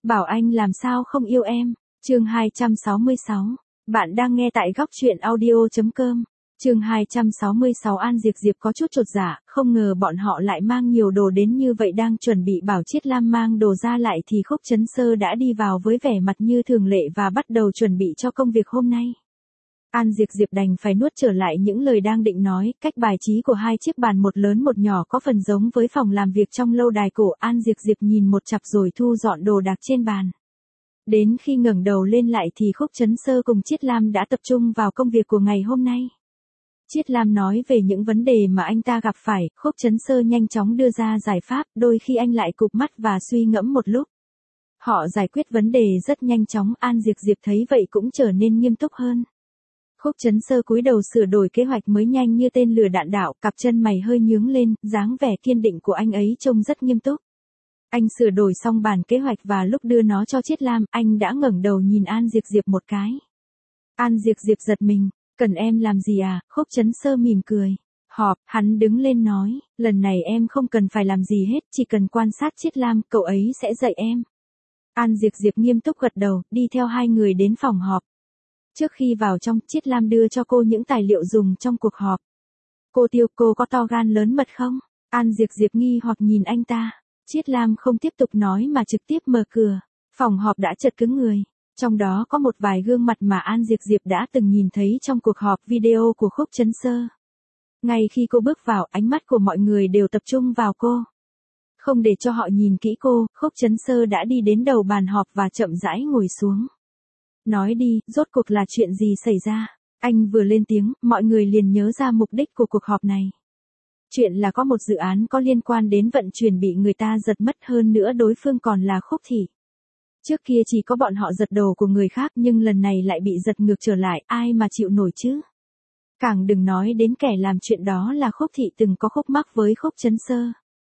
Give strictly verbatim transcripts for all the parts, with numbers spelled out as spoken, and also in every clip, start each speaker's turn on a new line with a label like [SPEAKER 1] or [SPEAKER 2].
[SPEAKER 1] Bảo anh làm sao không yêu em. Chương hai trăm sáu mươi sáu. Bạn đang nghe tại góc truyện audio chấm com. Chương hai trăm sáu mươi sáu. An Diệp Diệp có chút chột dạ, không ngờ bọn họ lại mang nhiều đồ đến như vậy. Đang chuẩn bị bảo Chiết Lam mang đồ ra lại thì Khúc Chấn Sơ đã đi vào với vẻ mặt như thường lệ và bắt đầu chuẩn bị cho công việc hôm nay. An Diệp Diệp đành phải nuốt trở lại những lời đang định nói. Cách bài trí của hai chiếc bàn một lớn một nhỏ có phần giống với phòng làm việc trong lâu đài cổ. An Diệp Diệp nhìn một chặp rồi thu dọn đồ đạc trên bàn. Đến khi ngẩng đầu lên lại thì Khúc Chấn Sơ cùng Chiết Lam đã tập trung vào công việc của ngày hôm nay. Chiết Lam nói về những vấn đề mà anh ta gặp phải, Khúc Chấn Sơ nhanh chóng đưa ra giải pháp, đôi khi anh lại cụp mắt và suy ngẫm một lúc. Họ giải quyết vấn đề rất nhanh chóng. An Diệp Diệp thấy vậy cũng trở nên nghiêm túc hơn. Khúc Chấn Sơ cúi đầu sửa đổi kế hoạch mới nhanh như tên lửa đạn đạo, cặp chân mày hơi nhướng lên, dáng vẻ kiên định của anh ấy trông rất nghiêm túc. Anh sửa đổi xong bản kế hoạch và lúc đưa nó cho Chiết Lam, anh đã ngẩng đầu nhìn An Diệp Diệp một cái. An Diệp Diệp giật mình, cần em làm gì à? Khúc Chấn Sơ mỉm cười. Họp, hắn đứng lên nói, lần này em không cần phải làm gì hết, chỉ cần quan sát Chiết Lam, cậu ấy sẽ dạy em. An Diệp Diệp nghiêm túc gật đầu, đi theo hai người đến phòng họp. Trước khi vào trong, Chiết Lam đưa cho cô những tài liệu dùng trong cuộc họp. Cô Tiêu, cô có to gan lớn mật không? An Diệp Diệp nghi hoặc nhìn anh ta. Chiết Lam không tiếp tục nói mà trực tiếp mở cửa. Phòng họp đã chật cứng người. Trong đó có một vài gương mặt mà An Diệp Diệp đã từng nhìn thấy trong cuộc họp video của Khúc Chấn Sơ. Ngay khi cô bước vào, ánh mắt của mọi người đều tập trung vào cô. Không để cho họ nhìn kỹ cô, Khúc Chấn Sơ đã đi đến đầu bàn họp và chậm rãi ngồi xuống. Nói đi, rốt cuộc là chuyện gì xảy ra? Anh vừa lên tiếng, mọi người liền nhớ ra mục đích của cuộc họp này. Chuyện là có một dự án có liên quan đến vận chuyển bị người ta giật mất, hơn nữa đối phương còn là Khúc Thị. Trước kia chỉ có bọn họ giật đồ của người khác nhưng lần này lại bị giật ngược trở lại, ai mà chịu nổi chứ? Càng đừng nói đến kẻ làm chuyện đó là Khúc Thị từng có khúc mắc với Khúc Chấn Sơ.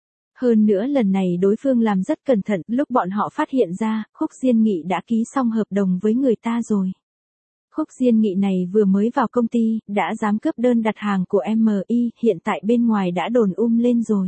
[SPEAKER 1] Hơn nữa lần này đối phương làm rất cẩn thận, lúc bọn họ phát hiện ra, Khúc Diên Nghị đã ký xong hợp đồng với người ta rồi. Khúc Diên Nghị này vừa mới vào công ty, đã dám cướp đơn đặt hàng của em i, hiện tại bên ngoài đã đồn um lên rồi.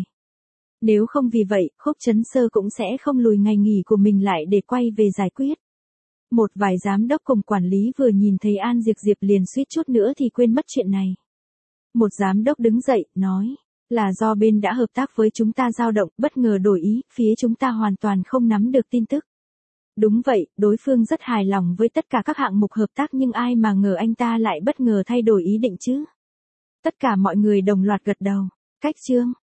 [SPEAKER 1] Nếu không vì vậy, Khúc Chấn Sơ cũng sẽ không lùi ngày nghỉ của mình lại để quay về giải quyết. Một vài giám đốc cùng quản lý vừa nhìn thấy An Diệp Diệp liền suýt chút nữa thì quên mất chuyện này. Một giám đốc đứng dậy, nói, là do bên đã hợp tác với chúng ta dao động, bất ngờ đổi ý, phía chúng ta hoàn toàn không nắm được tin tức. Đúng vậy, đối phương rất hài lòng với tất cả các hạng mục hợp tác nhưng ai mà ngờ anh ta lại bất ngờ thay đổi ý định chứ. Tất cả mọi người đồng loạt gật đầu. Cách chương.